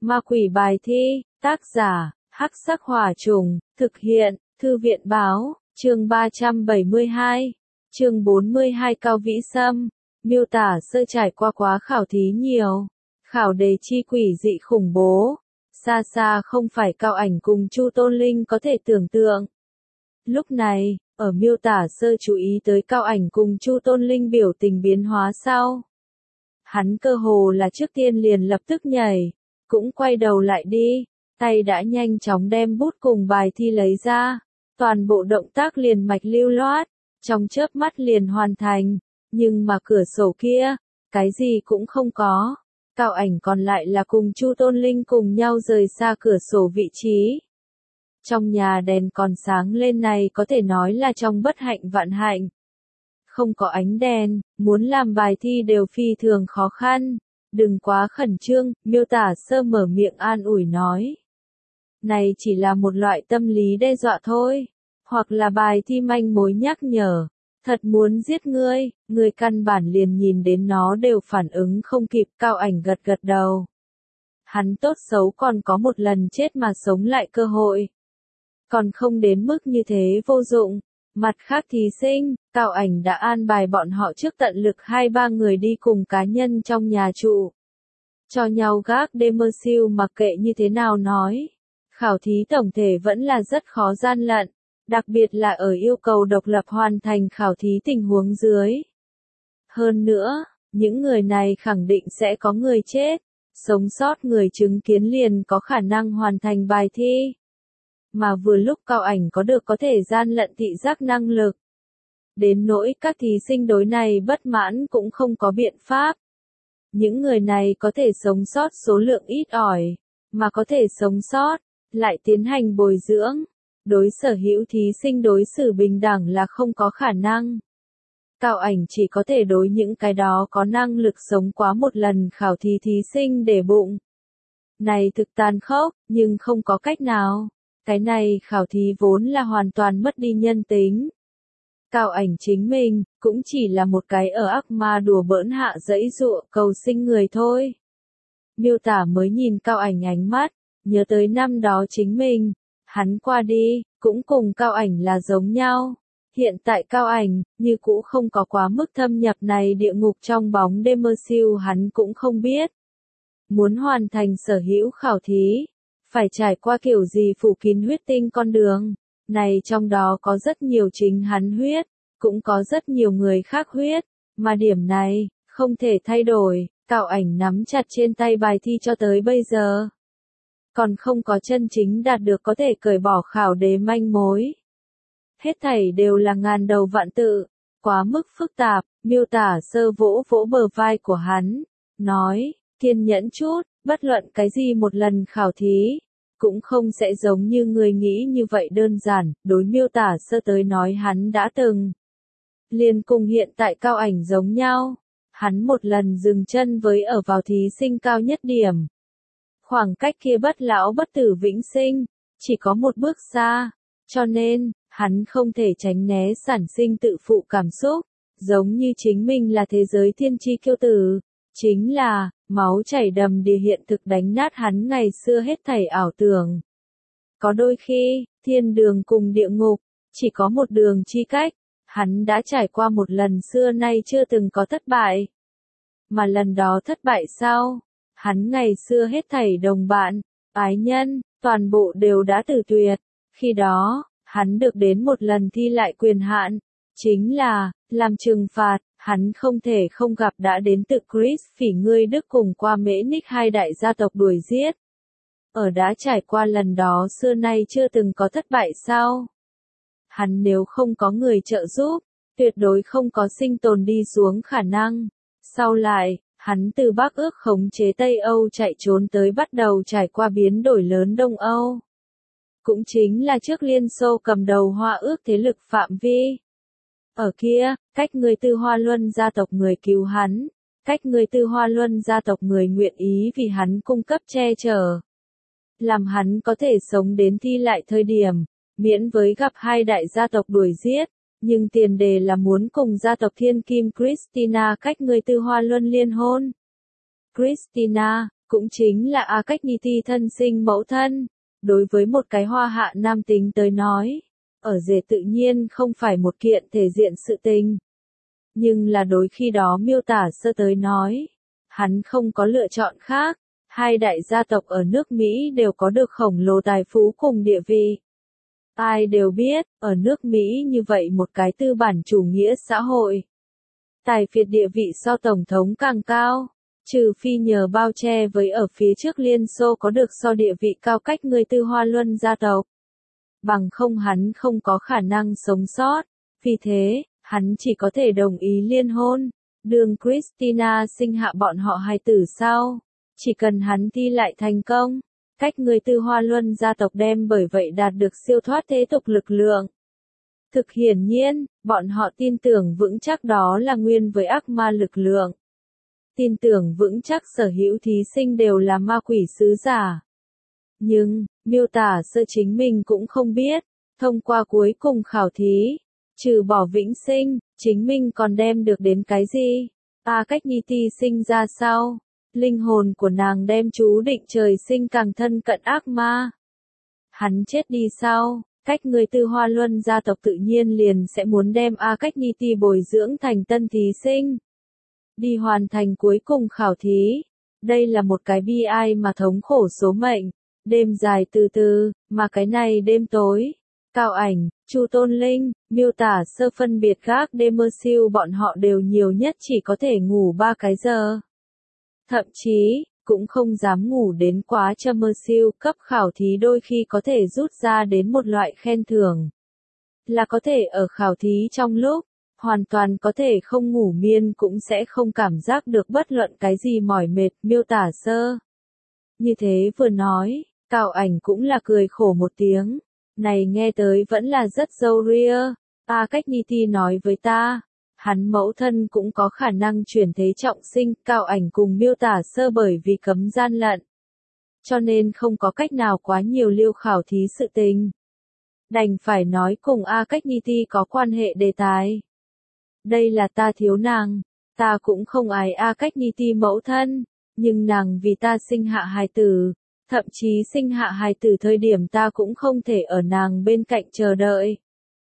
Ma quỷ bài thi, tác giả, Hắc Sắc Hỏa Trùng, thực hiện, Thư viện báo, chương 372, chương 42 Cao Vĩ Sâm, miêu tả sơ trải qua quá khảo thí nhiều, khảo đề chi quỷ dị khủng bố, xa xa không phải Cao Ảnh cùng Chu Tôn Linh có thể tưởng tượng. Lúc này, ở miêu tả sơ chú ý tới Cao Ảnh cùng Chu Tôn Linh biểu tình biến hóa sau. Hắn cơ hồ là trước tiên liền lập tức nhảy, cũng quay đầu lại đi, tay đã nhanh chóng đem bút cùng bài thi lấy ra, toàn bộ động tác liền mạch lưu loát, trong chớp mắt liền hoàn thành, nhưng mà cửa sổ kia, cái gì cũng không có. Cao Ảnh còn lại là cùng Chu Tôn Linh cùng nhau rời xa cửa sổ vị trí. Trong nhà đèn còn sáng lên này có thể nói là trong bất hạnh vạn hạnh. Không có ánh đèn, muốn làm bài thi đều phi thường khó khăn. Đừng quá khẩn trương, miêu tả sơ mở miệng an ủi nói. Này chỉ là một loại tâm lý đe dọa thôi, hoặc là bài thi manh mối nhắc nhở. Thật muốn giết ngươi, ngươi căn bản liền nhìn đến nó đều phản ứng không kịp. Cao Ảnh gật gật đầu. Hắn tốt xấu còn có một lần chết mà sống lại cơ hội. Còn không đến mức như thế vô dụng. Mặt khác thí sinh, Cao Ảnh đã an bài bọn họ trước tận lực 2-3 người đi cùng cá nhân trong nhà trụ. Cho nhau gác đêm mơ siêu mặc kệ như thế nào nói. Khảo thí tổng thể vẫn là rất khó gian lận, đặc biệt là ở yêu cầu độc lập hoàn thành khảo thí tình huống dưới. Hơn nữa, những người này khẳng định sẽ có người chết, sống sót người chứng kiến liền có khả năng hoàn thành bài thi. Mà vừa lúc Cao Ảnh có được có thể gian lận thị giác năng lực. Đến nỗi các thí sinh đối này bất mãn cũng không có biện pháp. Những người này có thể sống sót số lượng ít ỏi, mà có thể sống sót, lại tiến hành bồi dưỡng. Đối sở hữu thí sinh đối xử bình đẳng là không có khả năng. Cao Ảnh chỉ có thể đối những cái đó có năng lực sống quá một lần khảo thí thí sinh để bụng. Này thực tàn khốc, nhưng không có cách nào. Cái này khảo thí vốn là hoàn toàn mất đi nhân tính. Cao Ảnh chính mình, cũng chỉ là một cái ở ác ma đùa bỡn hạ dẫy dụa cầu sinh người thôi. Miêu tả mới nhìn Cao Ảnh ánh mắt, nhớ tới năm đó chính mình. Hắn qua đi, cũng cùng Cao Ảnh là giống nhau. Hiện tại Cao Ảnh, như cũ không có quá mức thâm nhập này địa ngục trong bóng đêm mơ siêu hắn cũng không biết. Muốn hoàn thành sở hữu khảo thí, phải trải qua kiểu gì phủ kín huyết tinh con đường. Này trong đó có rất nhiều chính hắn huyết, cũng có rất nhiều người khác huyết, mà điểm này, không thể thay đổi. Cao Ảnh nắm chặt trên tay bài thi cho tới bây giờ. Còn không có chân chính đạt được có thể cởi bỏ khảo đề manh mối. Hết thảy đều là ngàn đầu vạn tự, quá mức phức tạp, miêu tả sơ vỗ vỗ bờ vai của hắn, nói, kiên nhẫn chút, bất luận cái gì một lần khảo thí, cũng không sẽ giống như người nghĩ như vậy đơn giản. Đối miêu tả sơ tới nói hắn đã từng. Liền cùng hiện tại Cao Ảnh giống nhau, hắn một lần dừng chân với ở vào thí sinh cao nhất điểm. Khoảng cách kia bất lão bất tử vĩnh sinh, chỉ có một bước xa, cho nên, hắn không thể tránh né sản sinh tự phụ cảm xúc, giống như chính mình là thế giới thiên chi kiêu tử, chính là, máu chảy đầm đìa hiện thực đánh nát hắn ngày xưa hết thảy ảo tưởng. Có đôi khi, thiên đường cùng địa ngục, chỉ có một đường chi cách, hắn đã trải qua một lần xưa nay chưa từng có thất bại. Mà lần đó thất bại sau, hắn ngày xưa hết thảy đồng bạn, ái nhân, toàn bộ đều đã tử tuyệt. Khi đó, hắn được đến một lần thi lại quyền hạn, chính là, làm trừng phạt, hắn không thể không gặp đã đến từ Chris Phỉ ngươi Đức cùng qua Mễ Ních hai đại gia tộc đuổi giết. Ở đã trải qua lần đó xưa nay chưa từng có thất bại sau. Hắn nếu không có người trợ giúp, tuyệt đối không có sinh tồn đi xuống khả năng. Sau lại, hắn từ Bắc ước khống chế Tây Âu chạy trốn tới bắt đầu trải qua biến đổi lớn Đông Âu. Cũng chính là trước Liên Xô cầm đầu Hoa ước thế lực phạm vi. Ở kia, cách người Tư Hoa Luân gia tộc người cứu hắn, cách người Tư Hoa Luân gia tộc người nguyện ý vì hắn cung cấp che chở. Làm hắn có thể sống đến thi lại thời điểm, miễn với gặp hai đại gia tộc đuổi giết, nhưng tiền đề là muốn cùng gia tộc Thiên Kim Christina cách người Tư Hoa Luân liên hôn. Christina, cũng chính là A Cách Ni Ti thân sinh mẫu thân. Đối với một cái hoa hạ nam tính tới nói, ở rể tự nhiên không phải một kiện thể diện sự tình. Nhưng là đối khi đó Miêu Tả Sơ tới nói, hắn không có lựa chọn khác. Hai đại gia tộc ở nước Mỹ đều có được khổng lồ tài phú cùng địa vị. Ai đều biết, ở nước Mỹ như vậy một cái tư bản chủ nghĩa xã hội. Tài phiệt địa vị so tổng thống càng cao, trừ phi nhờ bao che với ở phía trước Liên Xô có được so địa vị cao cách người Tư Hoa Luân gia tộc. Bằng không hắn không có khả năng sống sót, vì thế, hắn chỉ có thể đồng ý liên hôn, đường Christina sinh hạ bọn họ hài tử sau. Chỉ cần hắn thi lại thành công, cách người Tư Hoa Luân gia tộc đem bởi vậy đạt được siêu thoát thế tục lực lượng. Thực hiển nhiên, bọn họ tin tưởng vững chắc đó là nguyên với ác ma lực lượng. Tin tưởng vững chắc sở hữu thí sinh đều là ma quỷ sứ giả. Nhưng, Miêu Tả Sơ chính mình cũng không biết, thông qua cuối cùng khảo thí, trừ bỏ vĩnh sinh, chính mình còn đem được đến cái gì? A Cách Ni Ti sinh ra sau, linh hồn của nàng đem chú định trời sinh càng thân cận ác ma. Hắn chết đi sau, cách người Tư Hoa Luân gia tộc tự nhiên liền sẽ muốn đem A Cách Ni Ti bồi dưỡng thành tân thí sinh. Đi hoàn thành cuối cùng khảo thí. Đây là một cái bi ai mà thống khổ số mệnh. Đêm dài từ từ, mà cái này đêm tối. Cao Ảnh, Chu Tôn Linh, Miêu Tả Sơ phân biệt gác đêm mơ siêu bọn họ đều nhiều nhất chỉ có thể ngủ 3 cái giờ. Thậm chí, cũng không dám ngủ đến quá châm mơ siêu cấp khảo thí đôi khi có thể rút ra đến một loại khen thưởng. Là có thể ở khảo thí trong lúc, hoàn toàn có thể không ngủ miên cũng sẽ không cảm giác được bất luận cái gì mỏi mệt. Miêu Tả Sơ. Như thế vừa nói, Cao Ảnh cũng là cười khổ một tiếng. Này nghe tới vẫn là rất dâu ria. A Cách Ni Ti nói với ta, hắn mẫu thân cũng có khả năng chuyển thế trọng sinh. Cao Ảnh cùng Miêu Tả Sơ bởi vì cấm gian lận, cho nên không có cách nào quá nhiều liêu khảo thí sự tình. Đành phải nói cùng A Cách Ni Ti có quan hệ đề tài. Đây là ta thiếu nàng, ta cũng không ái A Cách Ni Ti mẫu thân, nhưng nàng vì ta sinh hạ hài tử, thậm chí sinh hạ hài tử thời điểm ta cũng không thể ở nàng bên cạnh chờ đợi.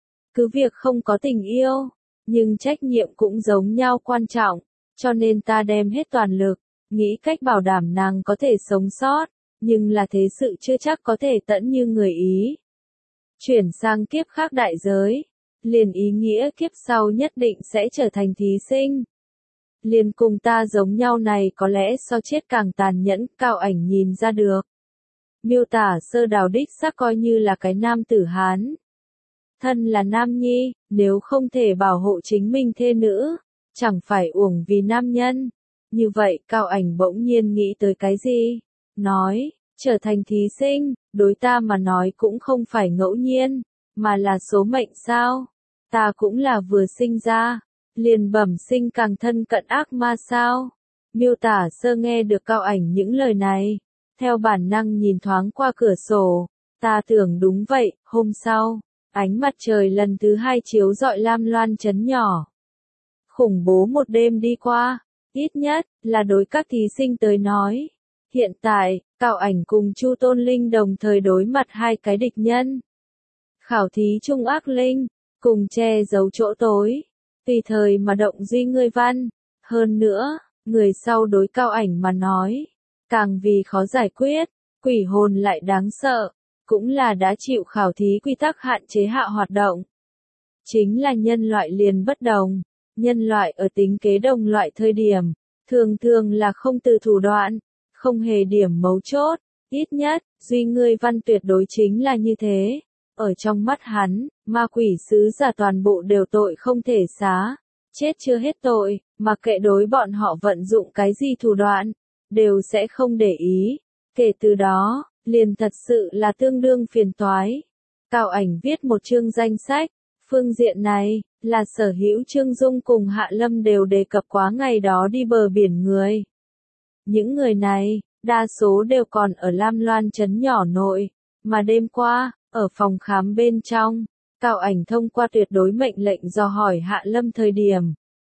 Cứ việc không có tình yêu, nhưng trách nhiệm cũng giống nhau quan trọng, cho nên ta đem hết toàn lực, nghĩ cách bảo đảm nàng có thể sống sót, nhưng là thế sự chưa chắc có thể tận như người ý. Chuyển sang kiếp khác đại giới, liền ý nghĩa kiếp sau nhất định sẽ trở thành thí sinh. Liền cùng ta giống nhau này có lẽ so chết càng tàn nhẫn. Cao Ảnh nhìn ra được. Miêu Tả Sơ đào đích xác coi như là cái nam tử Hán. Thân là nam nhi, nếu không thể bảo hộ chính mình thê nữ, chẳng phải uổng vì nam nhân. Như vậy Cao Ảnh bỗng nhiên nghĩ tới cái gì? Nói, trở thành thí sinh, đối ta mà nói cũng không phải ngẫu nhiên, mà là số mệnh sao? Ta cũng là vừa sinh ra, liền bẩm sinh càng thân cận ác ma sao? Miêu Tả Sơ nghe được Cao Ảnh những lời này, theo bản năng nhìn thoáng qua cửa sổ, ta tưởng đúng vậy. Hôm sau, ánh mặt trời lần thứ 2 chiếu rọi Lam Loan trấn nhỏ. Khủng bố một đêm đi qua, ít nhất là đối các thí sinh tới nói. Hiện tại, Cao Ảnh cùng Chu Tôn Linh đồng thời đối mặt hai cái địch nhân. Khảo thí trung ác linh, cùng che giấu chỗ tối, tùy thời mà động duy ngươi văn. Hơn nữa, người sau đối Cao Ảnh mà nói, càng vì khó giải quyết, quỷ hồn lại đáng sợ, cũng là đã chịu khảo thí quy tắc hạn chế hạ hoạt động. Chính là nhân loại liền bất đồng, nhân loại ở tính kế đồng loại thời điểm, thường thường là không từ thủ đoạn, không hề điểm mấu chốt, ít nhất, duy ngươi văn tuyệt đối chính là như thế. Ở trong mắt hắn, ma quỷ sứ giả toàn bộ đều tội không thể xá, chết chưa hết tội, mà kệ đối bọn họ vận dụng cái gì thủ đoạn, đều sẽ không để ý. Kể từ đó, liền thật sự là tương đương phiền toái. Cao Ảnh viết một chương danh sách, phương diện này, là sở hữu Trương Dung cùng Hạ Lâm đều đề cập quá ngày đó đi bờ biển người. Những người này, đa số đều còn ở Lam Loan trấn nhỏ nội, mà đêm qua, ở phòng khám bên trong, Cao Ảnh thông qua tuyệt đối mệnh lệnh dò hỏi Hạ Lâm thời điểm.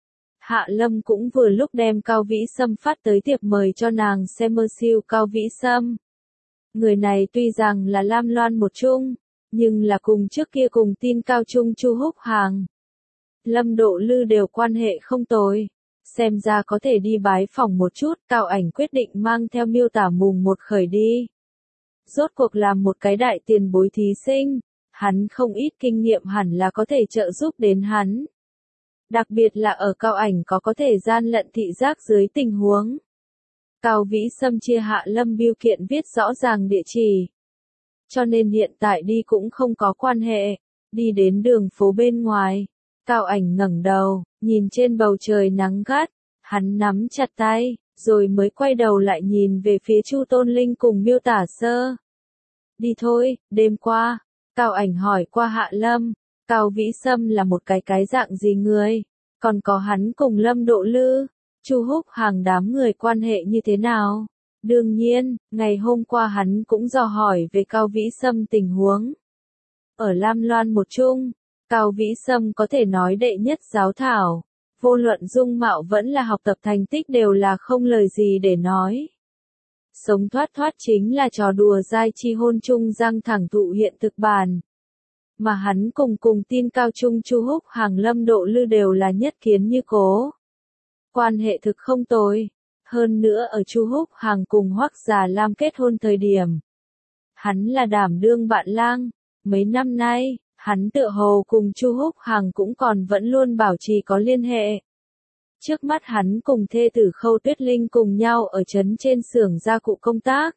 Hạ Lâm cũng vừa lúc đem Cao Vĩ Sâm phát tới thiệp mời cho nàng xem mơ siêu Cao Vĩ Sâm. Người này tuy rằng là Lam Loan một chung, nhưng là cùng trước kia cùng tin Cao Trung Chu Húc Hàng. Lâm Độ Lư đều quan hệ không tồi. Xem ra có thể đi bái phỏng một chút, Cao Ảnh quyết định mang theo Miêu Tả mùng 1 khởi đi. Rốt cuộc làm một cái đại tiền bối thí sinh, hắn không ít kinh nghiệm hẳn là có thể trợ giúp đến hắn. Đặc biệt là ở Cao Ảnh có thể gian lận thị giác dưới tình huống. Cao Vĩ Sâm chia Hạ Lâm bưu kiện viết rõ ràng địa chỉ. Cho nên hiện tại đi cũng không có quan hệ. Đi đến đường phố bên ngoài, Cao Ảnh ngẩng đầu, nhìn trên bầu trời nắng gắt, hắn nắm chặt tay, rồi mới quay đầu lại nhìn về phía Chu Tôn Linh cùng Miêu Tả Sơ. Đi thôi, đêm qua, Cao Ảnh hỏi qua Hạ Lâm, Cao Vĩ Sâm là một cái dạng gì người, còn có hắn cùng Lâm Độ Lư, Chu Húc Hàng đám người quan hệ như thế nào. Đương nhiên, ngày hôm qua hắn cũng dò hỏi về Cao Vĩ Sâm tình huống. Ở Lam Loan một chung, Cao Vĩ Sâm có thể nói đệ nhất giáo thảo, vô luận dung mạo vẫn là học tập thành tích đều là không lời gì để nói. Sống thoát thoát chính là trò đùa dai chi hôn chung răng thẳng thụ hiện thực bàn. Mà hắn cùng tin Cao Trung Chu Húc Hàng Lâm Độ Lư đều là nhất kiến như cố. Quan hệ thực không tồi. Hơn nữa ở Chu Húc Hàng cùng Hoắc Già Lam kết hôn thời điểm, hắn là đảm đương bạn lang. Mấy năm nay, hắn tựa hồ cùng Chu Húc Hàng cũng còn vẫn luôn bảo trì có liên hệ. Trước mắt hắn cùng thê tử Khâu Tuyết Linh cùng nhau ở trấn trên xưởng gia cụ công tác.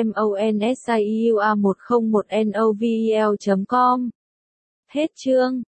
MONSIEUA101NOVEL.com. Hết chương.